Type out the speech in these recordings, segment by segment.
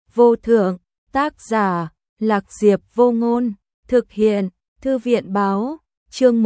vô thượng, tác giả, Lạc Diệp Vô Ngôn, thực hiện, Thư viện báo, chương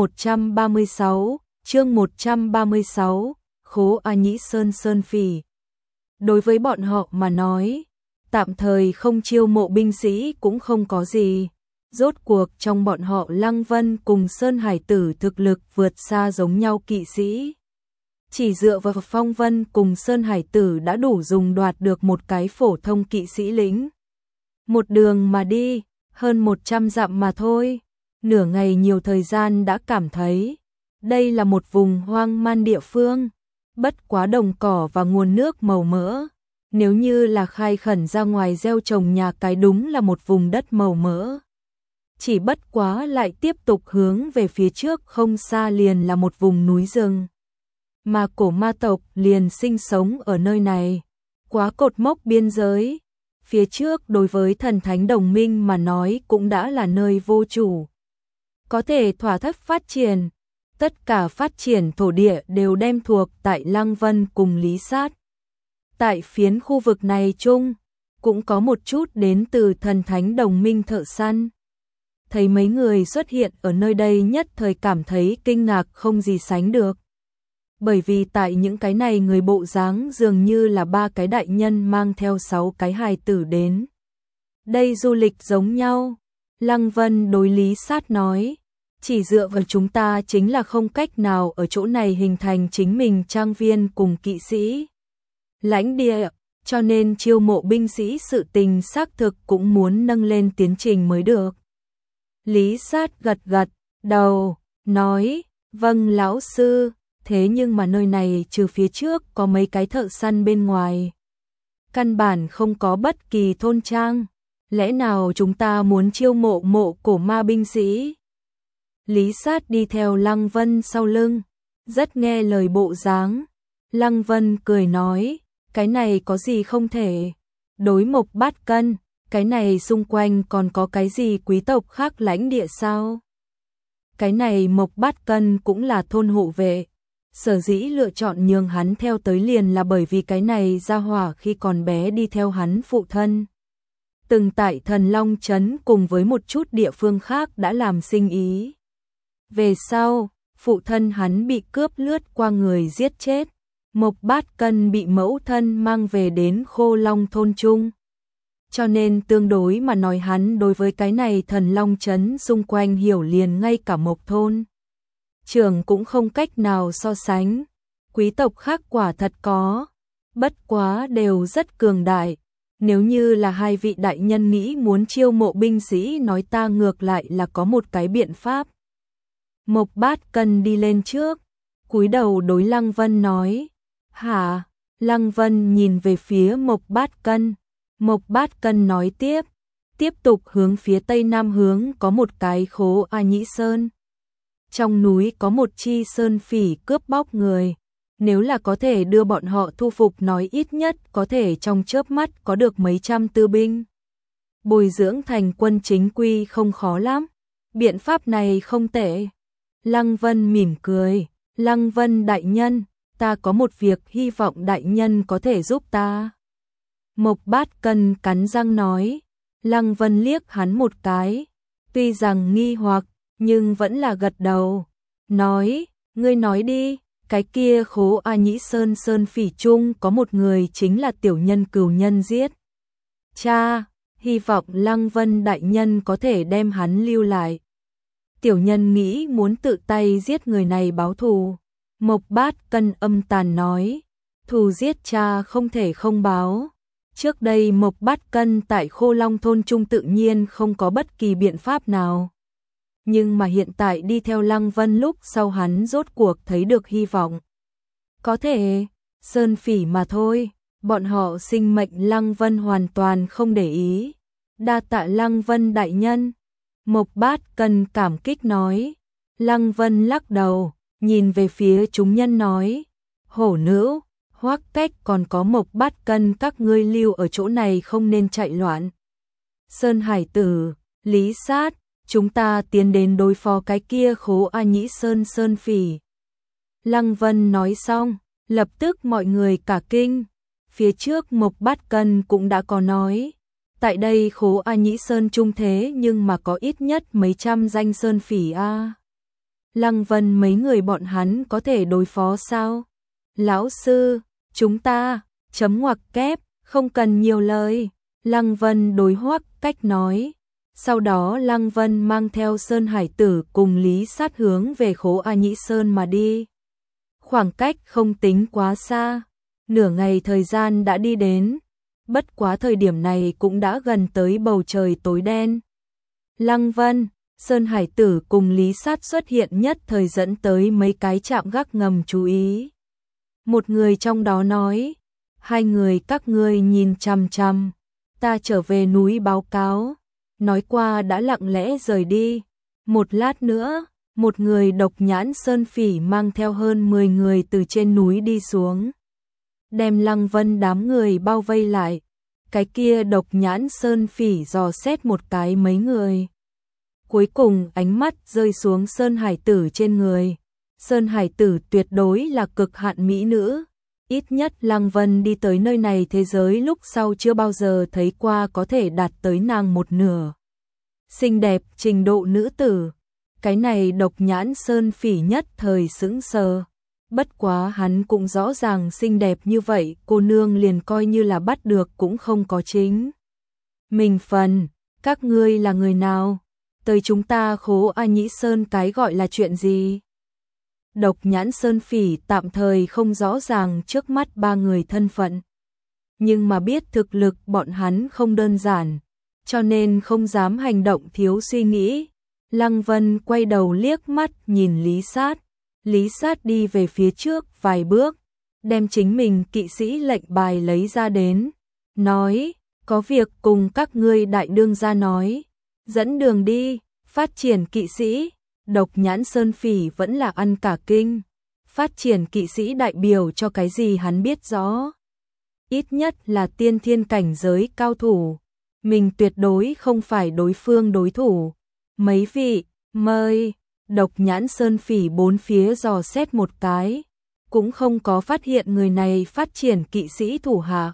136, Khố A Nhĩ Sơn Sơn Phỉ. Đối với bọn họ mà nói, tạm thời không chiêu mộ binh sĩ cũng không có gì. Rốt cuộc trong bọn họ Lăng Vân cùng Sơn Hải Tử thực lực vượt xa giống nhau kỵ sĩ. Chỉ dựa vào Phong Vân cùng Sơn Hải Tử đã đủ dùng đoạt được một cái phổ thông kỵ sĩ lĩnh. Một đường mà đi, hơn 100 dặm mà thôi, nửa ngày nhiều thời gian đã cảm thấy đây là một vùng hoang man địa phương, bất quá đồng cỏ và nguồn nước màu mỡ. Nếu như là khai khẩn ra ngoài gieo trồng nhà cái đúng là một vùng đất màu mỡ. Chỉ bất quá lại tiếp tục hướng về phía trước không xa liền là một vùng núi rừng. Mà cổ ma tộc liền sinh sống ở nơi này. Quá cột mốc biên giới. Phía trước đối với thần thánh đồng minh mà nói cũng đã là nơi vô chủ. Có thể thỏa thích phát triển. Tất cả phát triển thổ địa đều đem thuộc tại Lăng Vân cùng Lý Sát. Tại phiến khu vực này chung, cũng có một chút đến từ thần thánh đồng minh thợ săn. Thấy mấy người xuất hiện ở nơi đây nhất thời cảm thấy kinh ngạc không gì sánh được. Bởi vì tại những cái này người bộ dáng dường như là 3 cái đại nhân mang theo 6 cái hài tử đến. Đây du lịch giống nhau. Lăng Vân đối Lý Sát nói, chỉ dựa vào chúng ta chính là không cách nào ở chỗ này hình thành chính mình trang viên cùng kỵ sĩ. Lãnh địa, cho nên chiêu mộ binh sĩ sự tình xác thực cũng muốn nâng lên tiến trình mới được. Lý Sát gật gật đầu, nói, vâng lão sư, thế nhưng mà nơi này trừ phía trước có mấy cái thợ săn bên ngoài. Căn bản không có bất kỳ thôn trang, lẽ nào chúng ta muốn chiêu mộ cổ ma binh sĩ? Lý Sát đi theo Lăng Vân sau lưng, rất nghe lời bộ dáng. Lăng Vân cười nói, cái này có gì không thể. Đối Mộc Bát Cân, cái này xung quanh còn có cái gì quý tộc khác lãnh địa sao? Cái này Mộc Bát Cân cũng là thôn hộ vệ. Sở dĩ lựa chọn nhường hắn theo tới liền là bởi vì cái này ra hỏa khi còn bé đi theo hắn phụ thân. Từng tại Thần Long Trấn cùng với một chút địa phương khác đã làm sinh ý. Về sau, phụ thân hắn bị cướp lướt qua người giết chết. Mộc Bát Cân bị mẫu thân mang về đến Khô Long thôn trung. Cho nên tương đối mà nói hắn đối với cái này Thần Long Trấn xung quanh hiểu liền ngay cả Mộc thôn. Trường cũng không cách nào so sánh. Quý tộc khác quả thật có, bất quá đều rất cường đại. Nếu như là hai vị đại nhân nghĩ muốn chiêu mộ binh sĩ nói ta ngược lại là có một cái biện pháp. Mộc Bát Cân đi lên trước, cúi đầu đối Lăng Vân nói, hả? Lăng Vân nhìn về phía Mộc Bát Cân. Mộc Bát Cân nói tiếp tục hướng phía tây nam hướng có một cái Khố A Nhĩ Sơn. Trong núi có một chi sơn phỉ cướp bóc người. Nếu là có thể đưa bọn họ thu phục nói ít nhất có thể trong chớp mắt có được mấy trăm tư binh. Bồi dưỡng thành quân chính quy không khó lắm. Biện pháp này không tệ. Lăng Vân mỉm cười. Lăng Vân đại nhân, ta có một việc hy vọng đại nhân có thể giúp ta. Mộc Bát Cân cắn răng nói. Lăng Vân liếc hắn một cái. Tuy rằng nghi hoặc, nhưng vẫn là gật đầu. Nói, ngươi nói đi, cái kia Khố A Nhĩ Sơn Sơn Phỉ chung có một người chính là tiểu nhân Cửu Nhân giết. Cha, hy vọng Lăng Vân đại nhân có thể đem hắn lưu lại. Tiểu nhân nghĩ muốn tự tay giết người này báo thù. Mộc Bát Cân âm tàn nói, thù giết cha không thể không báo. Trước đây Mộc Bát Cân tại Khô Long thôn trung tự nhiên không có bất kỳ biện pháp nào. Nhưng mà hiện tại đi theo Lăng Vân lúc sau hắn rốt cuộc thấy được hy vọng. Có thể, sơn phỉ mà thôi, bọn họ sinh mệnh Lăng Vân hoàn toàn không để ý. Đa tạ Lăng Vân đại nhân. Mộc Bát Cân cảm kích nói. Lăng Vân lắc đầu, nhìn về phía chúng nhân nói. Hổ nữ, Hoắc Cách còn có Mộc Bát Cân các ngươi lưu ở chỗ này không nên chạy loạn. Sơn Hải Tử, Lý Sát, chúng ta tiến đến đối phó cái kia Khố A Nhĩ Sơn Sơn Phỉ. Lăng Vân nói xong, lập tức mọi người cả kinh. Phía trước Mộc Bát Cân cũng đã có nói, Tại đây Khố A Nhĩ Sơn trung thế nhưng mà có ít nhất mấy trăm danh sơn phỉ a. Lăng Vân mấy người bọn hắn có thể đối phó sao? Lão sư, chúng ta, chấm ngoặc kép, không cần nhiều lời. Lăng Vân đối Hoắc Cách nói. Sau đó Lăng Vân mang theo Sơn Hải Tử cùng Lý Sát hướng về Khố A Nhĩ Sơn mà đi. Khoảng cách không tính quá xa, nửa ngày thời gian đã đi đến, bất quá thời điểm này cũng đã gần tới bầu trời tối đen. Lăng Vân, Sơn Hải Tử cùng Lý Sát xuất hiện nhất thời dẫn tới mấy cái trạm gác ngầm chú ý. Một người trong đó nói, hai người các ngươi nhìn chằm chằm, ta trở về núi báo cáo. Nói qua đã lặng lẽ rời đi. Một lát nữa, một người độc nhãn sơn phỉ mang theo hơn 10 người từ trên núi đi xuống, đem Lăng Vân đám người bao vây lại. Cái kia độc nhãn sơn phỉ dò xét một cái mấy người. Cuối cùng ánh mắt rơi xuống Sơn Hải Tử trên người. Sơn Hải Tử tuyệt đối là cực hạn mỹ nữ. Ít nhất Lăng Vân đi tới nơi này thế giới lúc sau chưa bao giờ thấy qua có thể đạt tới nàng một nửa. Xinh đẹp trình độ nữ tử. Cái này độc nhãn sơn phỉ nhất thời sững sờ. Bất quá hắn cũng rõ ràng xinh đẹp như vậy, cô nương liền coi như là bắt được cũng không có chính mình phần. Các ngươi là người nào? Tới chúng ta Khố A Nhĩ Sơn cái gọi là chuyện gì? Độc nhãn sơn phỉ tạm thời không rõ ràng trước mắt ba người thân phận, nhưng mà biết thực lực bọn hắn không đơn giản, cho nên không dám hành động thiếu suy nghĩ. Lăng Vân quay đầu liếc mắt nhìn Lý Sát. Lý Sát đi về phía trước vài bước, đem chính mình kỵ sĩ lệnh bài lấy ra đến, nói, có việc cùng các ngươi đại đương gia nói, dẫn đường đi, phát triển kỵ sĩ. Độc nhãn sơn phỉ vẫn là ăn cả kinh, phát triển kỵ sĩ đại biểu cho cái gì hắn biết rõ. Ít nhất là tiên thiên cảnh giới cao thủ, mình tuyệt đối không phải đối phương đối thủ. Mấy vị, mời. Độc nhãn sơn phỉ bốn phía dò xét một cái, cũng không có phát hiện người này phát triển kỵ sĩ thủ hạ,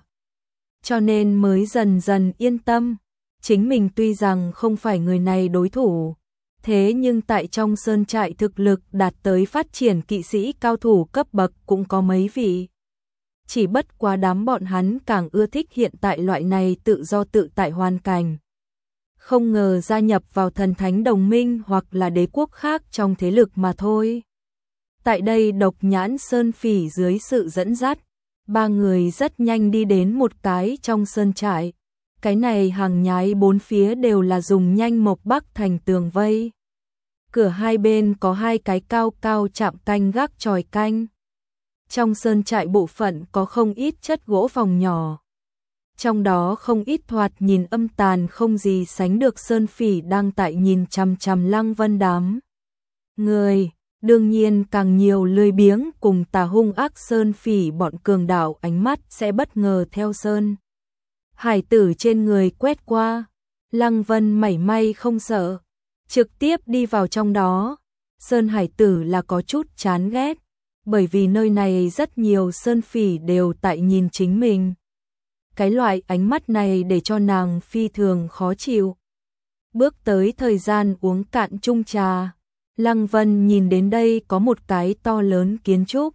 cho nên mới dần dần yên tâm. Chính mình tuy rằng không phải người này đối thủ, thế nhưng tại trong sơn trại thực lực đạt tới phát triển kỵ sĩ cao thủ cấp bậc cũng có mấy vị. Chỉ bất quá đám bọn hắn càng ưa thích hiện tại loại này tự do tự tại hoàn cảnh. Không ngờ gia nhập vào thần thánh đồng minh hoặc là đế quốc khác trong thế lực mà thôi. Tại đây độc nhãn sơn phỉ dưới sự dẫn dắt, ba người rất nhanh đi đến một cái trong sơn trại. Cái này hàng nhái bốn phía đều là dùng nhanh mộc bắc thành tường vây. Cửa hai bên có hai cái cao cao chạm canh gác chòi canh. Trong sơn trại bộ phận có không ít chất gỗ phòng nhỏ. Trong đó không ít thoạt nhìn âm tàn không gì sánh được sơn phỉ đang tại nhìn chằm chằm Lăng Vân đám người. Đương nhiên càng nhiều lười biếng cùng tà hung ác sơn phỉ bọn cường đạo ánh mắt sẽ bất ngờ theo Sơn Hải Tử trên người quét qua. Lăng Vân mảy may không sợ, trực tiếp đi vào trong đó. Sơn Hải Tử là có chút chán ghét, bởi vì nơi này rất nhiều sơn phỉ đều tại nhìn chính mình. Cái loại ánh mắt này để cho nàng phi thường khó chịu. Bước tới thời gian uống cạn chung trà, Lăng Vân nhìn đến đây có một cái to lớn kiến trúc.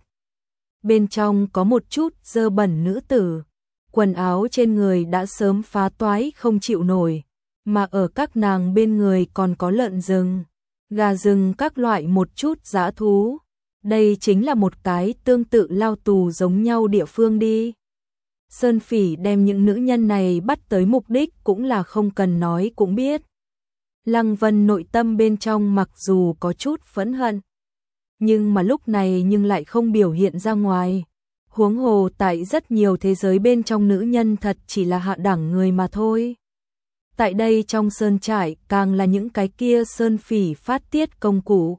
Bên trong có một chút dơ bẩn nữ tử, quần áo trên người đã sớm phá toái không chịu nổi, mà ở các nàng bên người còn có lợn rừng, gà rừng các loại một chút dã thú. Đây chính là một cái tương tự lao tù giống nhau địa phương đi. Sơn phỉ đem những nữ nhân này bắt tới mục đích cũng là không cần nói cũng biết. Lăng Vân nội tâm bên trong mặc dù có chút phẫn hận, nhưng mà lúc này nhưng lại không biểu hiện ra ngoài. Huống hồ tại rất nhiều thế giới bên trong nữ nhân thật chỉ là hạ đẳng người mà thôi. Tại đây trong sơn trại càng là những cái kia sơn phỉ phát tiết công cụ.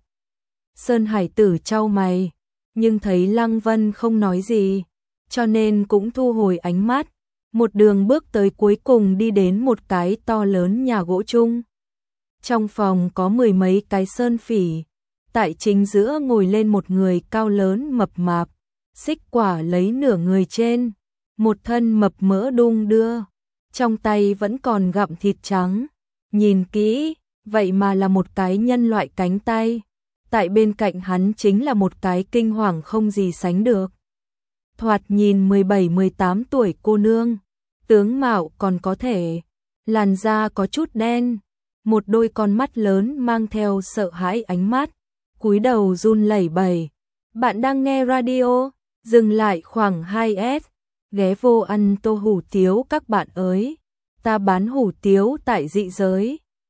Sơn Hải Tử chau mày, nhưng thấy Lăng Vân không nói gì, cho nên cũng thu hồi ánh mắt. Một đường bước tới cuối cùng đi đến một cái to lớn nhà gỗ chung. Trong phòng có mười mấy cái sơn phỉ, tại chính giữa ngồi lên một người cao lớn mập mạp, xích quả lấy nửa người trên, một thân mập mỡ đung đưa. trong tay vẫn còn gặm thịt trắng. Nhìn kỹ, vậy mà là một cái nhân loại cánh tay. Tại bên cạnh hắn chính là một cái kinh hoàng không gì sánh được. Thoạt nhìn 17-18 tuổi cô nương, tướng mạo còn có thể, làn da có chút đen, một đôi con mắt lớn mang theo sợ hãi ánh mắt, cúi đầu run lẩy bẩy. Bạn đang nghe radio, dừng lại khoảng 2S, ghé vô ăn tô hủ tiếu các bạn ơi. Ta bán hủ tiếu tại dị giới.